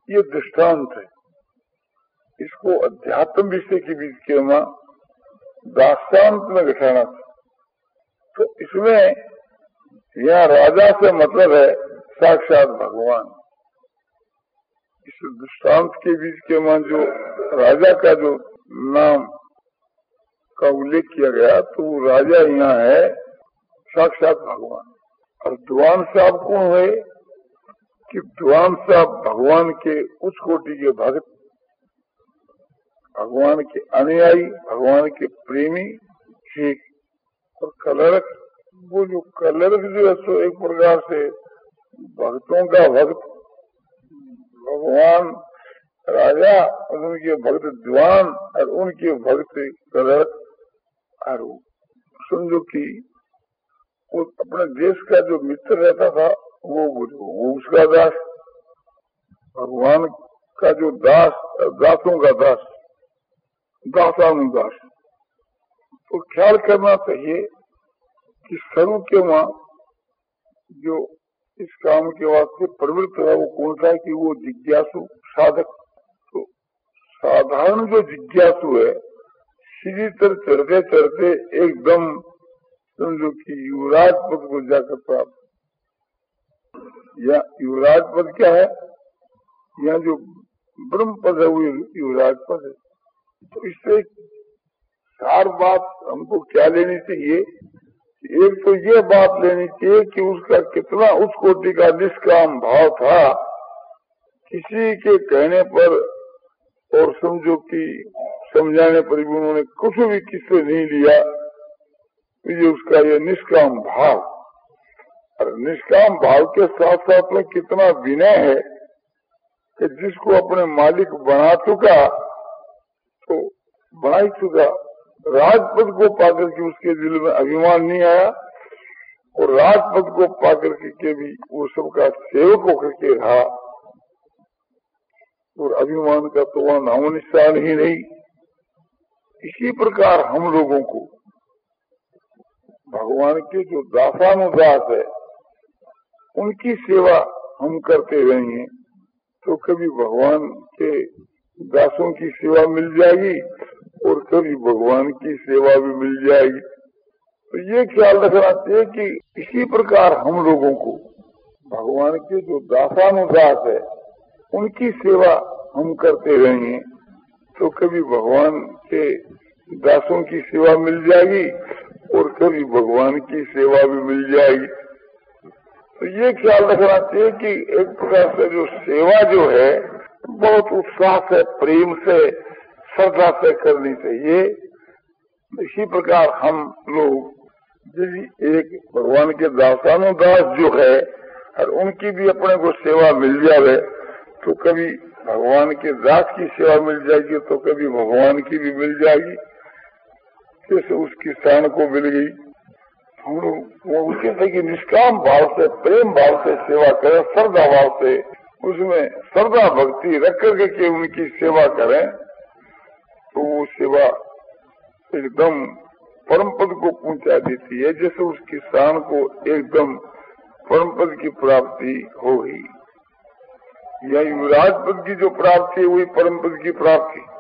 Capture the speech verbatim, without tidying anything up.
ये दृष्टांत है। इसको अध्यात्म विषय के बीच के मां दाष्टान्त में घटाना था। तो इसमें यहाँ राजा से मतलब है साक्षात भगवान। इस दृष्टांत के बीच के मां जो राजा का जो नाम का उल्लेख किया गया, तो वो राजा यहाँ है साक्षात भगवान। और द्वान साहब कौन है कि द्वान साहब भगवान के उच्च कोटि के भक्त, भगवान के अनुयायी, भगवान के प्रेमी है। और कलरक, वो जो कलरक जो है सो एक प्रकार से भक्तों का भक्त भगवान राजा और उनके भक्त द्वान और उनके भक्त कलरक। और समझो कि वो अपने देश का जो मित्र रहता था वो वो उसका दास, भगवान का जो दास, दासों का दास, दासानुदास। तो ख्याल करना चाहिए कि सर्व के वहां जो इस काम के वास्ते प्रवृत्त है वो कौन सा है कि वो जिज्ञासु साधक। तो साधारण जो जिज्ञासु है, सीधी तरह चढ़ते चढ़ते एकदम समझो कि युवराज पद को जाकर प्राप्त। या युवराज पद क्या है, यहाँ जो ब्रह्म पद है वो युवराज पद है। तो इससे चार बात हमको क्या लेनी चाहिए। एक तो ये बात लेनी चाहिए कि उसका कितना उस कोटि का निष्काम भाव था, किसी के कहने पर और समझो कि समझाने पर भी उन्होंने कुछ भी किससे नहीं लिया। ये उसका ये निष्काम भाव, और निष्काम भाव के साथ साथ में कितना विनय है कि जिसको अपने मालिक बना चुका तो बना ही चुका। राजपद को पाकर के उसके दिल में अभिमान नहीं आया, और राजपद को पाकर के भी वो सबका सेवक होकर के रहा, और अभिमान का तो वहां नामो निशान ही नहीं। इसी प्रकार हम लोगों को भगवान के जो दासानुदास है उनकी सेवा हम करते रहेंगे तो कभी भगवान के दासों की सेवा मिल जाएगी और कभी भगवान की सेवा भी मिल जाएगी। तो ये ख्याल रखना चाहिए कि इसी प्रकार हम लोगों को भगवान के जो दासानुदास है उनकी सेवा हम करते रहेंगे तो कभी भगवान के दासों की सेवा मिल जाएगी और कभी भगवान की सेवा भी मिल जाएगी। तो ये ख्याल रखना चाहिए कि एक प्रकार से जो सेवा जो है बहुत उत्साह से, प्रेम से, श्रद्धा से करनी चाहिए। इसी प्रकार हम लोग यदि एक भगवान के दासानुदास जो है और उनकी भी अपने को सेवा मिल जाए तो कभी भगवान के दास की सेवा मिल जाएगी तो कभी भगवान की भी मिल जाएगी, जैसे उस किसान को मिल गई। हम लोग वो उसी तरह की निष्काम भाव से, प्रेम भाव से सेवा करें, श्रद्धा भाव से, उसमें श्रद्धा भक्ति रख करके उनकी सेवा करें तो वो सेवा एकदम परम पद को पहुंचा देती है, जैसे उस किसान को एकदम परम पद की प्राप्ति हो गई। या युवराज पद की जो प्राप्ति है वही परम पद की प्राप्ति।